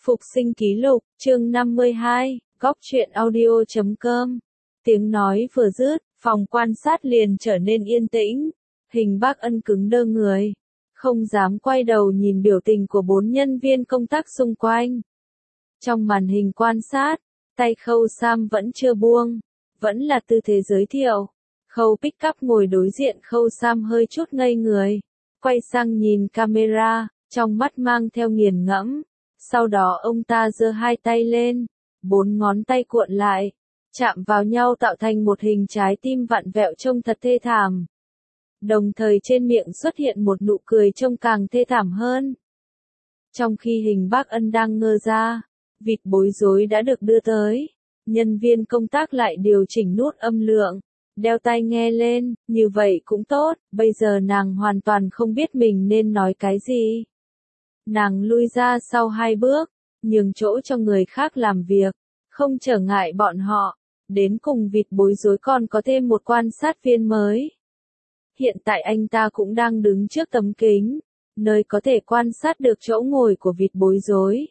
Phục sinh ký lục, chương 52, góc truyện audio.com. Tiếng nói vừa dứt, phòng quan sát liền trở nên yên tĩnh. Hình Bác Ân cứng đơ người, không dám quay đầu nhìn biểu tình của 4 nhân viên công tác xung quanh. Trong màn hình quan sát, tay Khâu Sam vẫn chưa buông, vẫn là tư thế giới thiệu. Khâu Pick-up ngồi đối diện Khâu Sam hơi chút ngây người, quay sang nhìn camera, trong mắt mang theo nghiền ngẫm. Sau đó ông ta giơ 2 tay lên, 4 ngón tay cuộn lại, chạm vào nhau tạo thành một hình trái tim vặn vẹo trông thật thê thảm. Đồng thời trên miệng xuất hiện một nụ cười trông càng thê thảm hơn. Trong khi Hình Bác Ân đang ngơ ra, vịt bối rối đã được đưa tới. Nhân viên công tác lại điều chỉnh nút âm lượng, đeo tai nghe lên, như vậy cũng tốt, bây giờ nàng hoàn toàn không biết mình nên nói cái gì. Nàng lui ra sau 2 bước, nhường chỗ cho người khác làm việc, không trở ngại bọn họ. Đến cùng vịt bối rối còn có thêm một quan sát viên mới. Hiện tại anh ta cũng đang đứng trước tấm kính, nơi có thể quan sát được chỗ ngồi của vịt bối rối.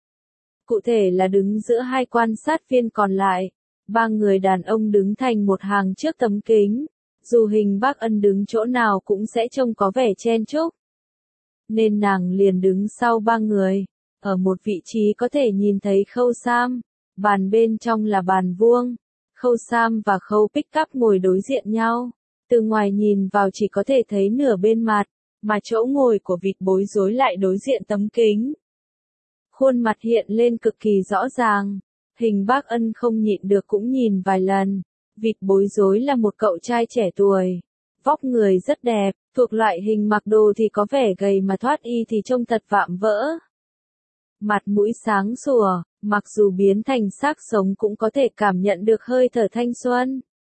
Cụ thể là đứng giữa 2 quan sát viên còn lại, 3 người đàn ông đứng thành một hàng trước tấm kính. Dù Hình Bác Ân đứng chỗ nào cũng sẽ trông có vẻ chen chúc. Nên nàng liền đứng sau 3 người, ở một vị trí có thể nhìn thấy Khâu Sam, bàn bên trong là bàn vuông. Khâu Sam và Khâu Pick-up ngồi đối diện nhau, từ ngoài nhìn vào chỉ có thể thấy nửa bên mặt, mà chỗ ngồi của vịt bối rối lại đối diện tấm kính. Khuôn mặt hiện lên cực kỳ rõ ràng, Hình Bác Ân không nhịn được cũng nhìn vài lần. Vịt bối rối là một cậu trai trẻ tuổi, vóc người rất đẹp, thuộc loại hình mặc đồ thì có vẻ gầy mà thoát y thì trông thật vạm vỡ. Mặt mũi sáng sủa, mặc dù biến thành xác sống cũng có thể cảm nhận được hơi thở thanh xuân.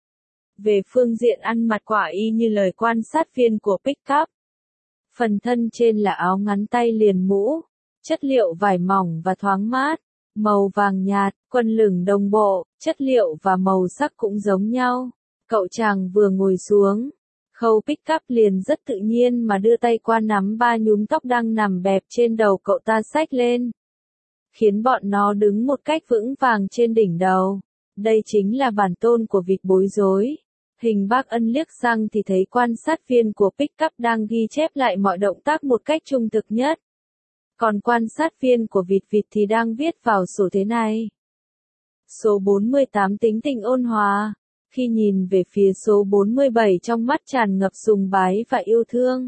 Về phương diện ăn mặc quả y như lời quan sát viên của Pick-up. Phần thân trên là áo ngắn tay liền mũ, chất liệu vải mỏng và thoáng mát, màu vàng nhạt, quần lửng đồng bộ, chất liệu và màu sắc cũng giống nhau. Cậu chàng vừa ngồi xuống, Khâu Pick-up liền rất tự nhiên mà đưa tay qua nắm 3 nhúm tóc đang nằm bẹp trên đầu cậu ta xách lên, khiến bọn nó đứng một cách vững vàng trên đỉnh đầu. Đây chính là bản tôn của vịt bối rối. Hình Bác Ân liếc sang thì thấy quan sát viên của Pick-up đang ghi chép lại mọi động tác một cách trung thực nhất. Còn quan sát viên của vịt thì đang viết vào sổ thế này. Số 48 tính tình ôn hòa. Khi nhìn về phía số 47 trong mắt tràn ngập sùng bái và yêu thương.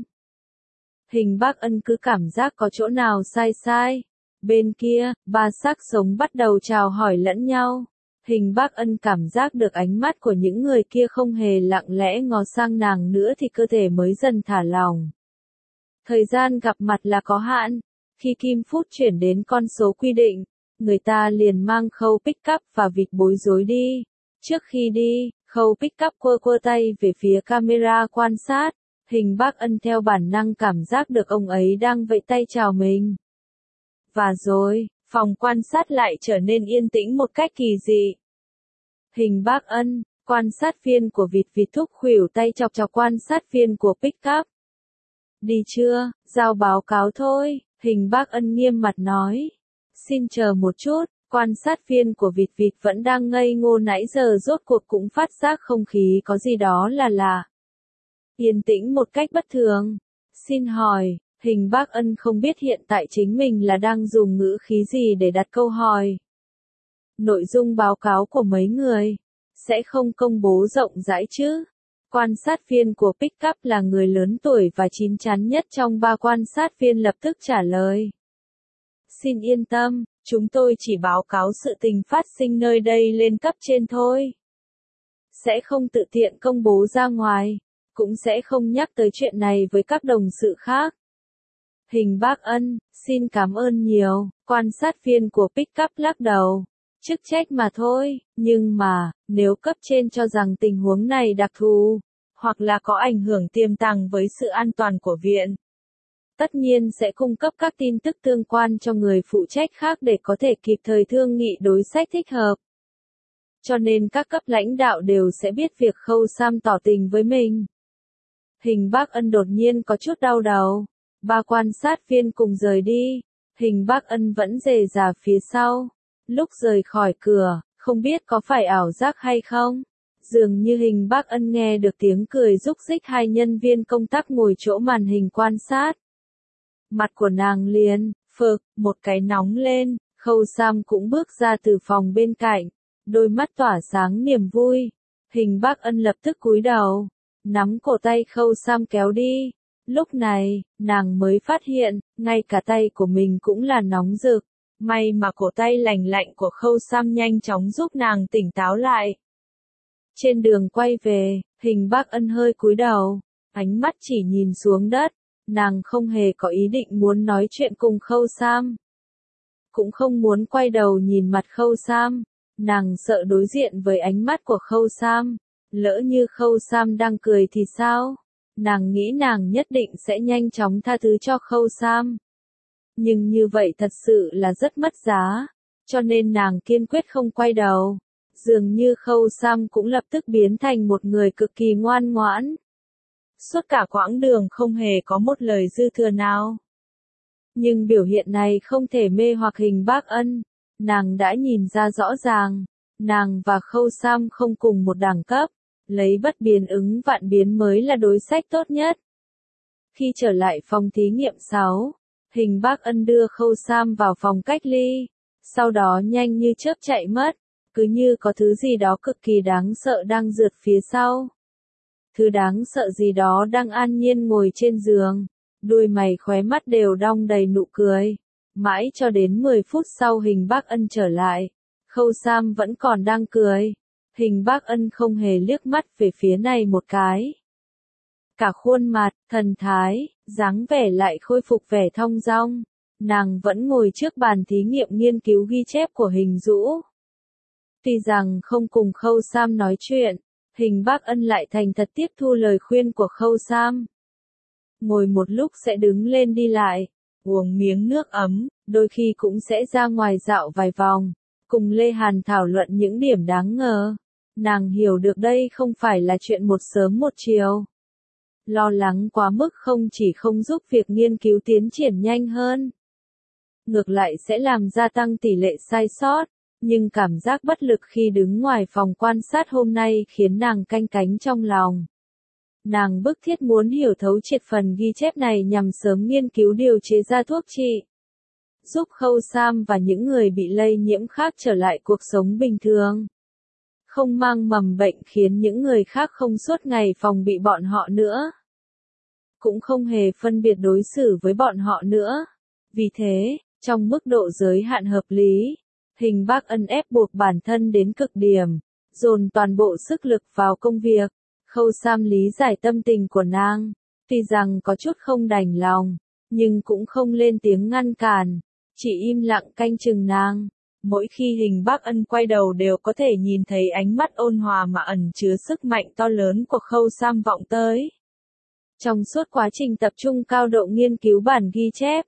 Hình Bác Ân cứ cảm giác có chỗ nào sai. Bên kia, 3 xác sống bắt đầu chào hỏi lẫn nhau. Hình Bác Ân cảm giác được ánh mắt của những người kia không hề lặng lẽ ngó sang nàng nữa thì cơ thể mới dần thả lỏng. Thời gian gặp mặt là có hạn. Khi kim phút chuyển đến con số quy định, người ta liền mang Khâu Pick-up và vịt bối rối đi. Trước khi đi, Khâu Pick-up quơ tay về phía camera quan sát. Hình Bác Ân theo bản năng cảm giác được ông ấy đang vẫy tay chào mình. Và rồi, phòng quan sát lại trở nên yên tĩnh một cách kỳ dị. Hình Bác Ân, quan sát viên của vịt thúc khuỷu tay chọc quan sát viên của Pick-up. Đi chưa, giao báo cáo thôi, Hình Bác Ân nghiêm mặt nói. Xin chờ một chút, quan sát viên của vịt vẫn đang ngây ngô nãy giờ rốt cuộc cũng phát giác không khí có gì đó là lạ. Yên tĩnh một cách bất thường. Xin hỏi, Hình Bác Ân không biết hiện tại chính mình là đang dùng ngữ khí gì để đặt câu hỏi. Nội dung báo cáo của mấy người sẽ không công bố rộng rãi chứ? Quan sát viên của Pick-up là người lớn tuổi và chín chắn nhất trong 3 quan sát viên lập tức trả lời. Xin yên tâm, chúng tôi chỉ báo cáo sự tình phát sinh nơi đây lên cấp trên thôi. Sẽ không tự tiện công bố ra ngoài, cũng sẽ không nhắc tới chuyện này với các đồng sự khác. Hình Bác Ân, xin cảm ơn nhiều, quan sát viên của Pick-up lắc đầu. Chức trách mà thôi, nhưng mà, nếu cấp trên cho rằng tình huống này đặc thù, hoặc là có ảnh hưởng tiềm tàng với sự an toàn của viện, tất nhiên sẽ cung cấp các tin tức tương quan cho người phụ trách khác để có thể kịp thời thương nghị đối sách thích hợp. Cho nên các cấp lãnh đạo đều sẽ biết việc Khâu Sam tỏ tình với mình. Hình Bác Ân đột nhiên có chút đau đầu. 3 quan sát viên cùng rời đi. Hình Bác Ân vẫn rề rà phía sau. Lúc rời khỏi cửa, không biết có phải ảo giác hay không? Dường như Hình Bác Ân nghe được tiếng cười rúc rích hai nhân viên công tác ngồi chỗ màn hình quan sát. Mặt của nàng liền, phực, một cái nóng lên, Khâu Sam cũng bước ra từ phòng bên cạnh, đôi mắt tỏa sáng niềm vui. Hình Bác Ân lập tức cúi đầu, nắm cổ tay Khâu Sam kéo đi. Lúc này, nàng mới phát hiện, ngay cả tay của mình cũng là nóng rực. May mà cổ tay lành lạnh của Khâu Sam nhanh chóng giúp nàng tỉnh táo lại. Trên đường quay về, Hình Bác Ân hơi cúi đầu, ánh mắt chỉ nhìn xuống đất. Nàng không hề có ý định muốn nói chuyện cùng Khâu Sam. Cũng không muốn quay đầu nhìn mặt Khâu Sam. Nàng sợ đối diện với ánh mắt của Khâu Sam. Lỡ như Khâu Sam đang cười thì sao? Nàng nghĩ nàng nhất định sẽ nhanh chóng tha thứ cho Khâu Sam. Nhưng như vậy thật sự là rất mất giá. Cho nên nàng kiên quyết không quay đầu. Dường như Khâu Sam cũng lập tức biến thành một người cực kỳ ngoan ngoãn. Suốt cả quãng đường không hề có một lời dư thừa nào. Nhưng biểu hiện này không thể mê hoặc Hình Bác Ân. Nàng đã nhìn ra rõ ràng. Nàng và Khâu Sam không cùng một đẳng cấp. Lấy bất biến ứng vạn biến mới là đối sách tốt nhất. Khi trở lại phòng thí nghiệm 6, Hình Bác Ân đưa Khâu Sam vào phòng cách ly. Sau đó nhanh như chớp chạy mất. Cứ như có thứ gì đó cực kỳ đáng sợ đang rượt phía sau. Thứ đáng sợ gì đó đang an nhiên ngồi trên giường. Đuôi mày khóe mắt đều đong đầy nụ cười. Mãi cho đến 10 phút sau Hình Bác Ân trở lại. Khâu Sam vẫn còn đang cười. Hình Bác Ân không hề liếc mắt về phía này một cái. Cả khuôn mặt, thần thái, dáng vẻ lại khôi phục vẻ thong dong. Nàng vẫn ngồi trước bàn thí nghiệm nghiên cứu ghi chép của Hình Dũ. Tuy rằng không cùng Khâu Sam nói chuyện, Hình Bác Ân lại thành thật tiếp thu lời khuyên của Khâu Sam. Ngồi một lúc sẽ đứng lên đi lại, uống miếng nước ấm, đôi khi cũng sẽ ra ngoài dạo vài vòng, cùng Lê Hàn thảo luận những điểm đáng ngờ. Nàng hiểu được đây không phải là chuyện một sớm một chiều. Lo lắng quá mức không chỉ không giúp việc nghiên cứu tiến triển nhanh hơn, ngược lại sẽ làm gia tăng tỷ lệ sai sót. Nhưng cảm giác bất lực khi đứng ngoài phòng quan sát hôm nay khiến nàng canh cánh trong lòng. Nàng bức thiết muốn hiểu thấu triệt phần ghi chép này nhằm sớm nghiên cứu điều chế ra thuốc trị. Giúp Khâu Sam và những người bị lây nhiễm khác trở lại cuộc sống bình thường. Không mang mầm bệnh khiến những người khác không suốt ngày phòng bị bọn họ nữa. Cũng không hề phân biệt đối xử với bọn họ nữa. Vì thế, trong mức độ giới hạn hợp lý, Hình Bác Ân ép buộc bản thân đến cực điểm, dồn toàn bộ sức lực vào công việc. Khâu Sam lý giải tâm tình của nàng, tuy rằng có chút không đành lòng, nhưng cũng không lên tiếng ngăn cản, chỉ im lặng canh chừng nàng. Mỗi khi Hình Bác Ân quay đầu đều có thể nhìn thấy ánh mắt ôn hòa mà ẩn chứa sức mạnh to lớn của Khâu Sam vọng tới. Trong suốt quá trình tập trung cao độ nghiên cứu bản ghi chép,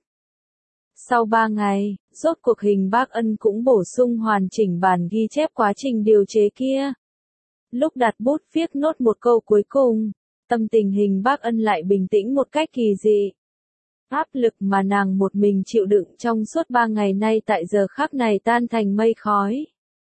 sau 3 ngày, rốt cuộc Hình Bác Ân cũng bổ sung hoàn chỉnh bản ghi chép quá trình điều chế kia. Lúc đặt bút viết nốt một câu cuối cùng, tâm tình Hình Bác Ân lại bình tĩnh một cách kỳ dị. Áp lực mà nàng một mình chịu đựng trong suốt 3 ngày nay tại giờ khắc này tan thành mây khói.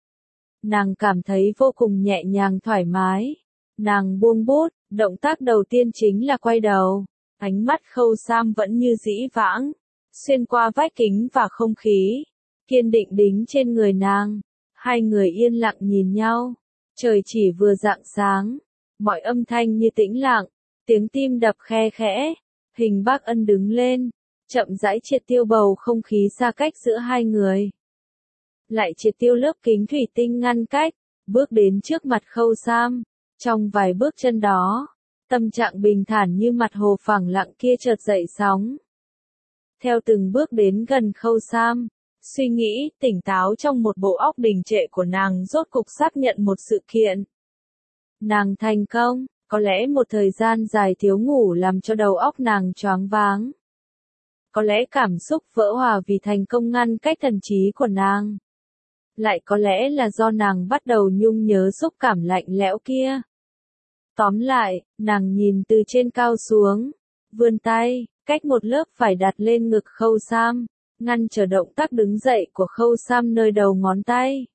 Nàng cảm thấy vô cùng nhẹ nhàng thoải mái. Nàng buông bút, động tác đầu tiên chính là quay đầu. Ánh mắt Khâu Sam vẫn như dĩ vãng, xuyên qua vách kính và không khí, kiên định đính trên người nàng. Hai người yên lặng nhìn nhau. Trời chỉ vừa rạng sáng, mọi âm thanh như tĩnh lặng, tiếng tim đập khe khẽ. Hình Bác Ân đứng lên, chậm rãi triệt tiêu bầu không khí xa cách giữa hai người. Lại triệt tiêu lớp kính thủy tinh ngăn cách, bước đến trước mặt Khâu Sam. Trong vài bước chân đó, tâm trạng bình thản như mặt hồ phẳng lặng kia chợt dậy sóng. Theo từng bước đến gần Khâu Sam, suy nghĩ, tỉnh táo trong một bộ óc đình trệ của nàng rốt cục xác nhận một sự kiện. Nàng thành công, có lẽ một thời gian dài thiếu ngủ làm cho đầu óc nàng choáng váng. Có lẽ cảm xúc vỡ hòa vì thành công ngăn cách thần trí của nàng. Lại có lẽ là do nàng bắt đầu nhung nhớ xúc cảm lạnh lẽo kia. Tóm lại, nàng nhìn từ trên cao xuống, vươn tay, cách một lớp vải đặt lên ngực Khâu Sam. ngăn trở động tác đứng dậy của Khâu Sam nơi đầu ngón tay.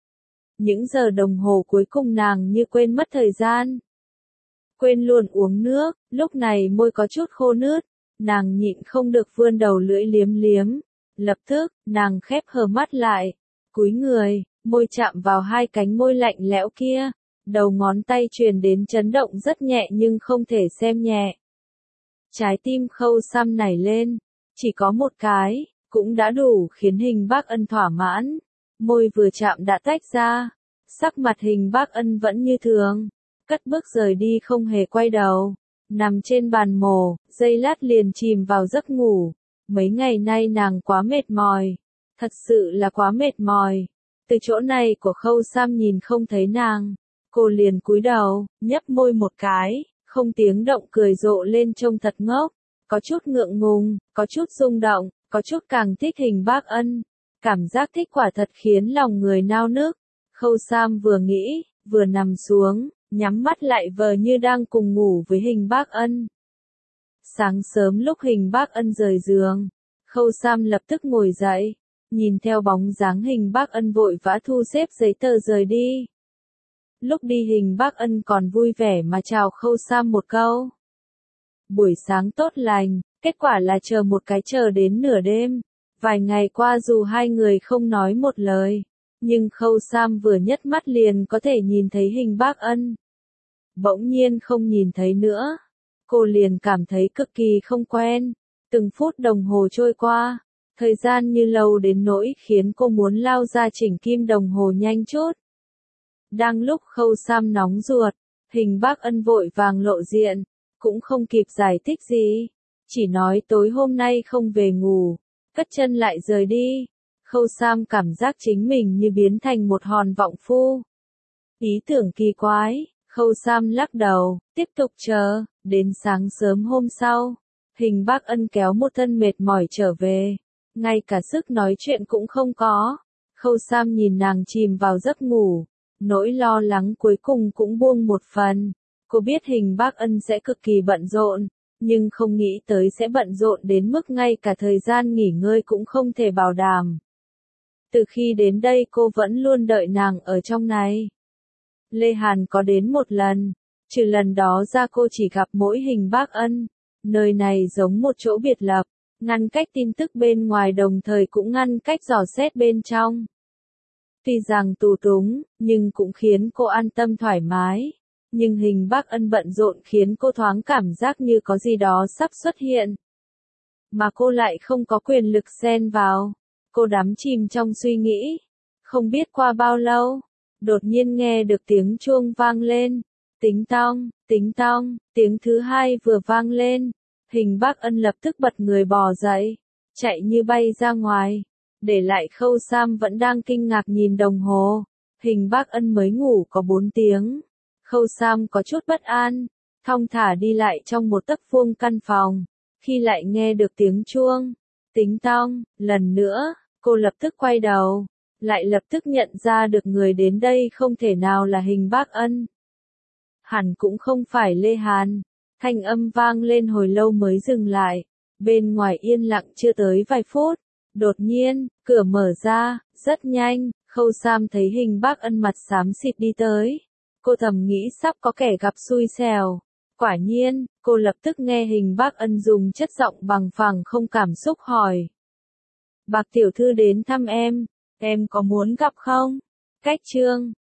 Những giờ đồng hồ cuối cùng nàng như quên mất thời gian. Quên luôn uống nước, lúc này môi có chút khô nướt, nàng nhịn không được vươn đầu lưỡi liếm liếm. Lập tức, nàng khép hờ mắt lại, cúi người, môi chạm vào hai cánh môi lạnh lẽo kia. Đầu ngón tay truyền đến chấn động rất nhẹ nhưng không thể xem nhẹ. Trái tim Khâu Sam nảy lên, chỉ có một cái, cũng đã đủ khiến Hình Bác Ân thỏa mãn. Môi vừa chạm đã tách ra, sắc mặt Hình Bác Ân vẫn như thường, cất bước rời đi không hề quay đầu, nằm trên bàn mổ, giây lát liền chìm vào giấc ngủ. Mấy ngày nay nàng quá mệt mỏi, thật sự là quá mệt mỏi. Từ chỗ này của Khâu Sam nhìn không thấy nàng, cô liền cúi đầu, nhấp môi một cái, không tiếng động cười rộ lên trông thật ngốc, có chút ngượng ngùng, có chút rung động, có chút càng thích Hình Bác Ân. Cảm giác thích quả thật khiến lòng người nao nức. Khâu Sam vừa nghĩ, vừa nằm xuống, nhắm mắt lại vờ như đang cùng ngủ với Hình Bác Ân. Sáng sớm lúc Hình Bác Ân rời giường, Khâu Sam lập tức ngồi dậy, nhìn theo bóng dáng Hình Bác Ân vội vã thu xếp giấy tờ rời đi. Lúc đi Hình Bác Ân còn vui vẻ mà chào Khâu Sam một câu. Buổi sáng tốt lành, kết quả là chờ một cái chờ đến nửa đêm. Vài ngày qua dù hai người không nói một lời, nhưng Khâu Sam vừa nhấc mắt liền có thể nhìn thấy Hình Bác Ân. Bỗng nhiên không nhìn thấy nữa, cô liền cảm thấy cực kỳ không quen. Từng phút đồng hồ trôi qua, thời gian như lâu đến nỗi khiến cô muốn lao ra chỉnh kim đồng hồ nhanh chút. Đang lúc Khâu Sam nóng ruột, Hình Bác Ân vội vàng lộ diện, cũng không kịp giải thích gì, chỉ nói tối hôm nay không về ngủ, cất chân lại rời đi. Khâu Sam cảm giác chính mình như biến thành một hòn vọng phu. Ý tưởng kỳ quái, Khâu Sam lắc đầu, tiếp tục chờ, đến sáng sớm hôm sau, Hình Bác Ân kéo một thân mệt mỏi trở về, ngay cả sức nói chuyện cũng không có. Khâu Sam nhìn nàng chìm vào giấc ngủ, nỗi lo lắng cuối cùng cũng buông một phần. Cô biết Hình Bác Ân sẽ cực kỳ bận rộn, nhưng không nghĩ tới sẽ bận rộn đến mức ngay cả thời gian nghỉ ngơi cũng không thể bảo đảm. Từ khi đến đây cô vẫn luôn đợi nàng ở trong này. Lê Hàn có đến một lần, trừ lần đó ra cô chỉ gặp mỗi Hình Bác Ân. Nơi này giống một chỗ biệt lập, ngăn cách tin tức bên ngoài đồng thời cũng ngăn cách dò xét bên trong. Tuy rằng tù túng, nhưng cũng khiến cô an tâm thoải mái. Nhưng Hình Bác Ân bận rộn khiến cô thoáng cảm giác như có gì đó sắp xuất hiện. Mà cô lại không có quyền lực xen vào. Cô đắm chìm trong suy nghĩ. Không biết qua bao lâu, đột nhiên nghe được tiếng chuông vang lên. Tính tong, tiếng thứ hai vừa vang lên. Hình Bác Ân lập tức bật người bò dậy, chạy như bay ra ngoài. Để lại Khâu Sam vẫn đang kinh ngạc nhìn đồng hồ. Hình Bác Ân mới ngủ có 4 tiếng. Khâu Sam có chút bất an, thong thả đi lại trong một tấc vuông căn phòng. Khi lại nghe được tiếng chuông, tính tong, lần nữa, cô lập tức quay đầu, lại lập tức nhận ra được người đến đây không thể nào là Hình Bác Ân. Hẳn cũng không phải Lê Hàn. Thanh âm vang lên hồi lâu mới dừng lại. Bên ngoài yên lặng chưa tới vài phút. Đột nhiên, cửa mở ra, rất nhanh, Khâu Sam thấy Hình Bác Ân mặt xám xịt đi tới. Cô thầm nghĩ sắp có kẻ gặp xui xẻo. Quả nhiên, cô lập tức nghe Hình Bác Ân dùng chất giọng bằng phẳng không cảm xúc hỏi. Bạc tiểu thư đến thăm em có muốn gặp không? Cách chương